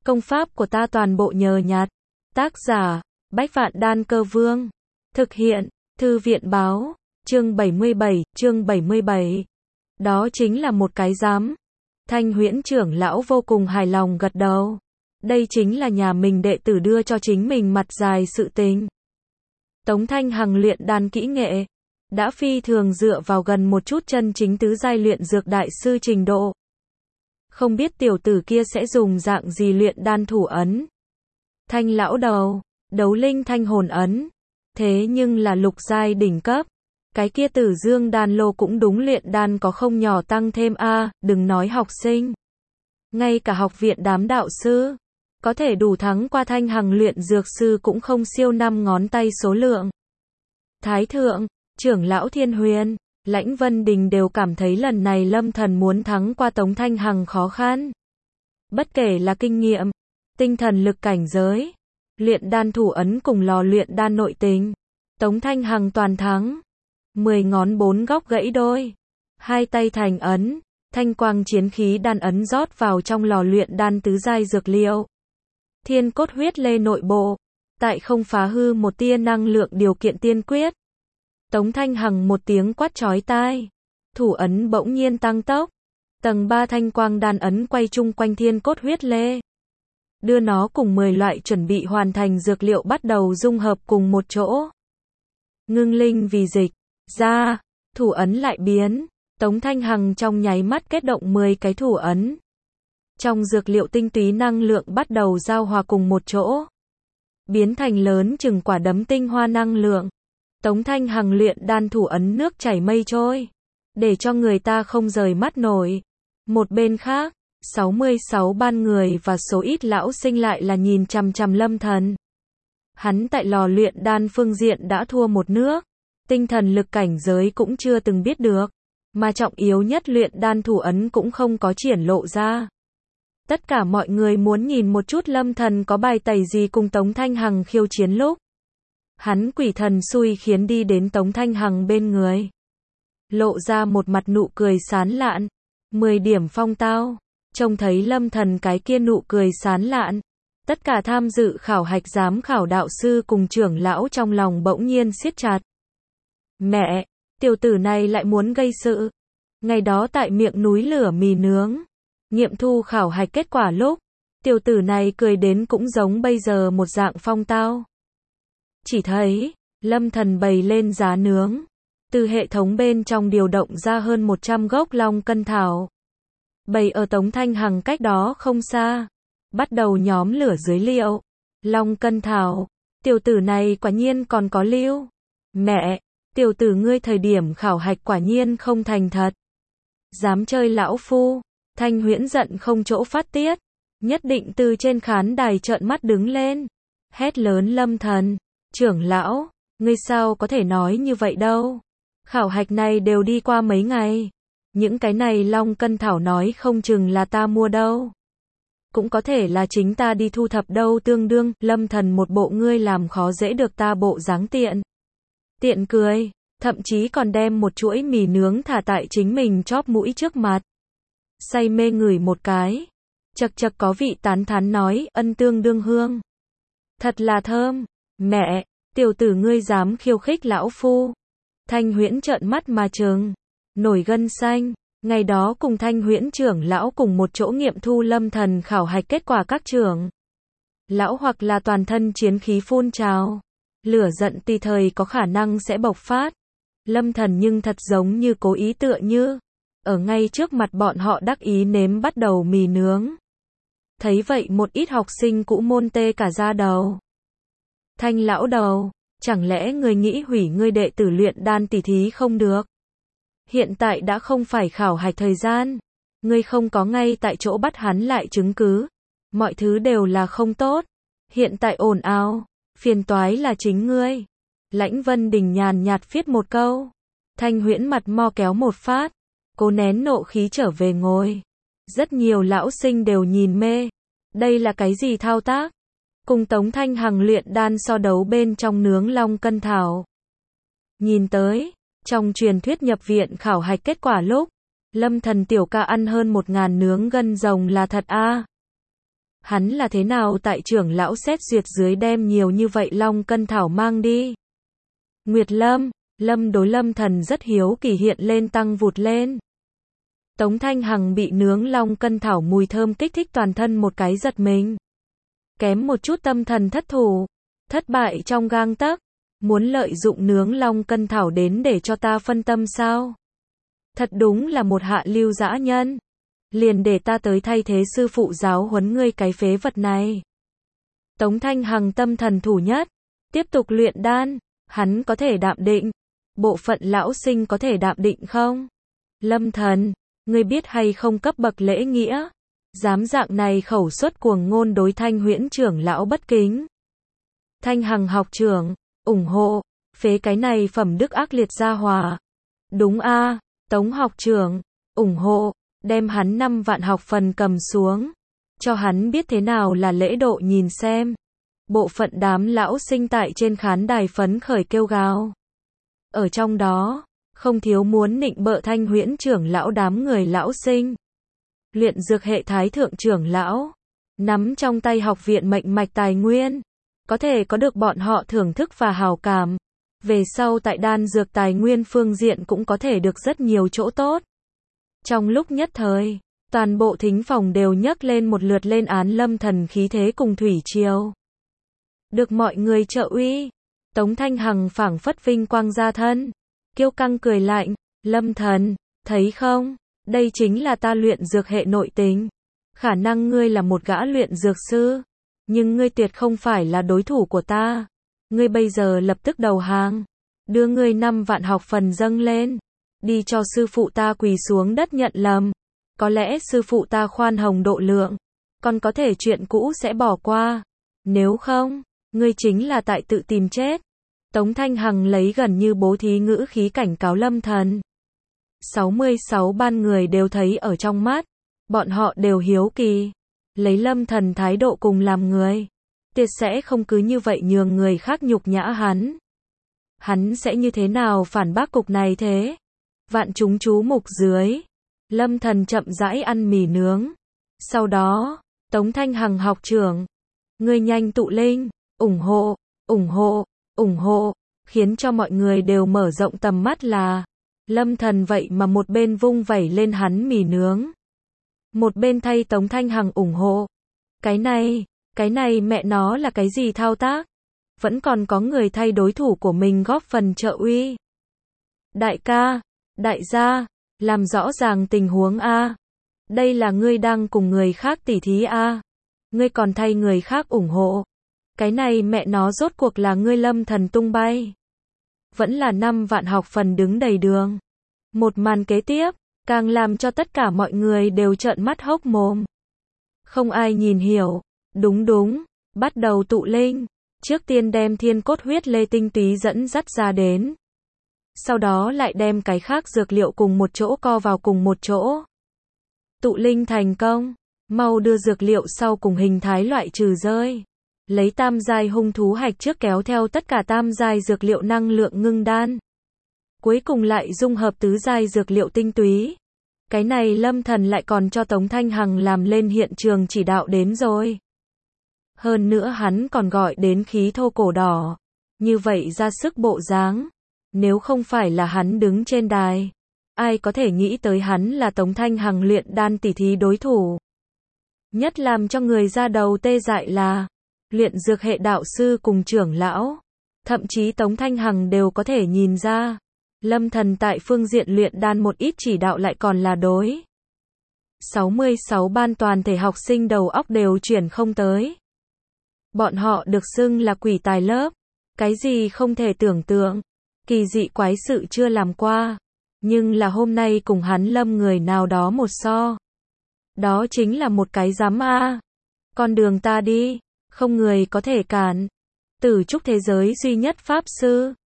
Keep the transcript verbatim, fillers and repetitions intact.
Công pháp của ta toàn bộ nhờ nhặt. Tác giả, Bách Vạn Đan Cơ Vương. Thực hiện, Thư viện Báo. Chương bảy mươi bảy, chương bảy mươi bảy. Đó chính là một cái giám. Thanh Huyễn trưởng lão vô cùng hài lòng gật đầu. Đây chính là nhà mình đệ tử đưa cho chính mình mặt dài sự tình. Tống Thanh Hằng luyện đan kỹ nghệ, đã phi thường dựa vào gần một chút chân chính tứ giai luyện dược đại sư trình độ. Không biết tiểu tử kia sẽ dùng dạng gì luyện đan thủ ấn. Thanh lão đầu, đấu linh thanh hồn ấn. Thế nhưng là lục giai đỉnh cấp. Cái kia Tử Dương đan lô cũng đúng luyện đan có không nhỏ tăng thêm a, đừng nói học sinh. Ngay cả học viện đám đạo sư, có thể đủ thắng qua Thanh Hằng luyện dược sư cũng không siêu năm ngón tay số lượng. Thái thượng, trưởng lão Thiên Huyền, Lãnh Vân Đình đều cảm thấy lần này Lâm Thần muốn thắng qua Tống Thanh Hằng khó khăn. Bất kể là kinh nghiệm, tinh thần lực cảnh giới, luyện đan thủ ấn cùng lò luyện đan nội tình, Tống Thanh Hằng toàn thắng. Mười ngón bốn góc gãy đôi, hai tay thành ấn, thanh quang chiến khí đan ấn rót vào trong lò luyện đan tứ giai dược liệu. Thiên cốt huyết lê nội bộ, tại không phá hư một tia năng lượng điều kiện tiên quyết. Tống Thanh Hằng một tiếng quát chói tai, thủ ấn bỗng nhiên tăng tốc, tầng ba thanh quang đan ấn quay chung quanh thiên cốt huyết lê, đưa nó cùng mười loại chuẩn bị hoàn thành dược liệu bắt đầu dung hợp cùng một chỗ. Ngưng linh vì dịch ra, thủ ấn lại biến, Tống Thanh Hằng trong nháy mắt kết động mười cái thủ ấn. Trong dược liệu tinh túy năng lượng bắt đầu giao hòa cùng một chỗ, biến thành lớn chừng quả đấm tinh hoa năng lượng. Tống Thanh Hằng luyện đan thủ ấn nước chảy mây trôi, để cho người ta không rời mắt nổi. Một bên khác, sáu mươi sáu ban người và số ít lão sinh lại là nhìn chằm chằm Lâm Thần. Hắn tại lò luyện đan phương diện đã thua một nước, tinh thần lực cảnh giới cũng chưa từng biết được, mà trọng yếu nhất luyện đan thủ ấn cũng không có triển lộ ra. Tất cả mọi người muốn nhìn một chút Lâm Thần có bài tẩy gì cùng Tống Thanh Hằng khiêu chiến lúc. Hắn quỷ thần xui khiến đi đến Tống Thanh Hằng bên người, lộ ra một mặt nụ cười sán lạn, mười điểm phong tao. Trông thấy Lâm Thần cái kia nụ cười sán lạn, tất cả tham dự khảo hạch giám khảo đạo sư cùng trưởng lão trong lòng bỗng nhiên siết chặt. Mẹ, tiểu tử này lại muốn gây sự. Ngày đó tại miệng núi lửa mì nướng, nghiệm thu khảo hạch kết quả lúc, tiểu tử này cười đến cũng giống bây giờ một dạng phong tao. Chỉ thấy, Lâm Thần bày lên giá nướng, từ hệ thống bên trong điều động ra hơn một trăm gốc long cân thảo. Bày ở Tống Thanh Hằng cách đó không xa, bắt đầu nhóm lửa dưới liệu. Long cân thảo, tiểu tử này quả nhiên còn có lưu. Mẹ, tiểu tử ngươi thời điểm khảo hạch quả nhiên không thành thật. Dám chơi lão phu. Thanh Huyễn giận không chỗ phát tiết, nhất định từ trên khán đài trợn mắt đứng lên, hét lớn Lâm Thần, trưởng lão, ngươi sao có thể nói như vậy đâu. Khảo hạch này đều đi qua mấy ngày, những cái này long cân thảo nói không chừng là ta mua đâu, cũng có thể là chính ta đi thu thập đâu. Tương đương, Lâm Thần một bộ ngươi làm khó dễ được ta bộ dáng tiện. Tiện cười, thậm chí còn đem một chuỗi mì nướng thả tại chính mình chóp mũi trước mặt. Say mê ngửi một cái, chật chật có vị tán thán nói, ân tương đương hương. Thật là thơm. Mẹ, tiểu tử ngươi dám khiêu khích lão phu. Thanh Huyễn trợn mắt mà trừng, nổi gân xanh. Ngày đó cùng Thanh Huyễn trưởng lão cùng một chỗ nghiệm thu Lâm Thần khảo hạch kết quả các trưởng lão hoặc là toàn thân chiến khí phun trào, lửa giận tùy thời có khả năng sẽ bộc phát. Lâm Thần nhưng thật giống như cố ý tựa như ở ngay trước mặt bọn họ đắc ý nếm bắt đầu mì nướng. Thấy vậy một ít học sinh cũ môn tê cả da đầu. Thanh lão đầu, chẳng lẽ người nghĩ hủy ngươi đệ tử luyện đan tỉ thí không được? Hiện tại đã không phải khảo hạch thời gian, ngươi không có ngay tại chỗ bắt hắn lại chứng cứ, mọi thứ đều là không tốt. Hiện tại ồn ào, phiền toái là chính ngươi. Lãnh Vân Đình nhàn nhạt viết một câu. Thanh Huyễn mặt mo kéo một phát, cố nén nộ khí trở về ngồi. Rất nhiều lão sinh đều nhìn mê. Đây là cái gì thao tác? Cùng Tống Thanh Hằng luyện đan so đấu bên trong nướng long cân thảo. Nhìn tới, trong truyền thuyết nhập viện khảo hạch kết quả lúc, Lâm Thần tiểu ca ăn hơn một ngàn nướng gân rồng là thật a. Hắn là thế nào tại trưởng lão xét duyệt dưới đem nhiều như vậy long cân thảo mang đi? Nguyệt Lâm, Lâm đối Lâm Thần rất hiếu kỳ hiện lên tăng vụt lên. Tống Thanh Hằng bị nướng long cân thảo mùi thơm kích thích toàn thân một cái giật mình. Kém một chút tâm thần thất thủ, thất bại trong gang tấc, muốn lợi dụng nướng long cân thảo đến để cho ta phân tâm sao? Thật đúng là một hạ lưu dã nhân. Liền để ta tới thay thế sư phụ giáo huấn ngươi cái phế vật này. Tống Thanh Hằng tâm thần thủ nhất, tiếp tục luyện đan, hắn có thể đạm định. Bộ phận lão sinh có thể đạm định không? Lâm Thần, ngươi biết hay không cấp bậc lễ nghĩa? Dám dạng này khẩu xuất cuồng ngôn đối Thanh Huyễn trưởng lão bất kính. Thanh Hằng học trưởng, ủng hộ, phế cái này phẩm đức ác liệt gia hỏa. Đúng a, Tống học trưởng, ủng hộ, đem hắn năm vạn học phần cầm xuống. Cho hắn biết thế nào là lễ độ nhìn xem. Bộ phận đám lão sinh tại trên khán đài phấn khởi kêu gào. Ở trong đó, không thiếu muốn nịnh bợ Thanh Huyễn trưởng lão đám người lão sinh. Luyện dược hệ thái thượng trưởng lão, nắm trong tay học viện mệnh mạch tài nguyên, có thể có được bọn họ thưởng thức và hào cảm. Về sau tại đan dược tài nguyên phương diện cũng có thể được rất nhiều chỗ tốt. Trong lúc nhất thời, toàn bộ thính phòng đều nhấc lên một lượt lên án Lâm Thần khí thế cùng thủy triều. Được mọi người trợ uy, Tống Thanh Hằng phảng phất vinh quang ra thân, kiêu căng cười lạnh, Lâm Thần, thấy không, đây chính là ta luyện dược hệ nội tình. Khả năng ngươi là một gã luyện dược sư, nhưng ngươi tuyệt không phải là đối thủ của ta. Ngươi bây giờ lập tức đầu hàng, đưa ngươi năm vạn học phần dâng lên, đi cho sư phụ ta quỳ xuống đất nhận lầm. Có lẽ sư phụ ta khoan hồng độ lượng, còn có thể chuyện cũ sẽ bỏ qua. Nếu không, ngươi chính là tại tự tìm chết. Tống Thanh Hằng lấy gần như bố thí ngữ khí cảnh cáo Lâm Thần. sáu mươi sáu ban người đều thấy ở trong mắt, bọn họ đều hiếu kỳ, lấy Lâm Thần thái độ cùng làm người, tuyệt sẽ không cứ như vậy nhường người khác nhục nhã hắn. Hắn sẽ như thế nào phản bác cục này thế? Vạn chúng chú mục dưới, Lâm Thần chậm rãi ăn mì nướng. Sau đó, Tống Thanh Hằng học trưởng, ngươi nhanh tụ linh, ủng hộ, ủng hộ, ủng hộ, khiến cho mọi người đều mở rộng tầm mắt là Lâm Thần vậy mà một bên vung vẩy lên hắn mì nướng, một bên thay Tống Thanh Hằng ủng hộ. Cái này, cái này mẹ nó là cái gì thao tác? Vẫn còn có người thay đối thủ của mình góp phần trợ uy. Đại ca, đại gia, làm rõ ràng tình huống a. Đây là ngươi đang cùng người khác tỉ thí a. Ngươi còn thay người khác ủng hộ. Cái này mẹ nó rốt cuộc là ngươi Lâm Thần tung bay. Vẫn là năm vạn học phần đứng đầy đường. Một màn kế tiếp, càng làm cho tất cả mọi người đều trợn mắt hốc mồm. Không ai nhìn hiểu. Đúng đúng, bắt đầu tụ linh. Trước tiên đem thiên cốt huyết lê tinh túy dẫn dắt ra đến. Sau đó lại đem cái khác dược liệu cùng một chỗ co vào cùng một chỗ. Tụ linh thành công, mau đưa dược liệu sau cùng hình thái loại trừ rơi. Lấy tam giai hung thú hạch trước kéo theo tất cả tam giai dược liệu năng lượng ngưng đan. Cuối cùng lại dung hợp tứ giai dược liệu tinh túy. Cái này Lâm Thần lại còn cho Tống Thanh Hằng làm lên hiện trường chỉ đạo đến rồi. Hơn nữa hắn còn gọi đến khí thô cổ đỏ. Như vậy ra sức bộ dáng. Nếu không phải là hắn đứng trên đài, ai có thể nghĩ tới hắn là Tống Thanh Hằng luyện đan tỉ thí đối thủ. Nhất làm cho người ra đầu tê dại là luyện dược hệ đạo sư cùng trưởng lão, thậm chí Tống Thanh Hằng đều có thể nhìn ra, Lâm Thần tại phương diện luyện đan một ít chỉ đạo lại còn là đối. sáu mươi sáu ban toàn thể học sinh đầu óc đều chuyển không tới. Bọn họ được xưng là quỷ tài lớp, cái gì không thể tưởng tượng, kỳ dị quái sự chưa làm qua, nhưng là hôm nay cùng hắn Lâm người nào đó một so. Đó chính là một cái dám a. Con đường ta đi, không người có thể cản. Tử trúc thế giới duy nhất pháp sư,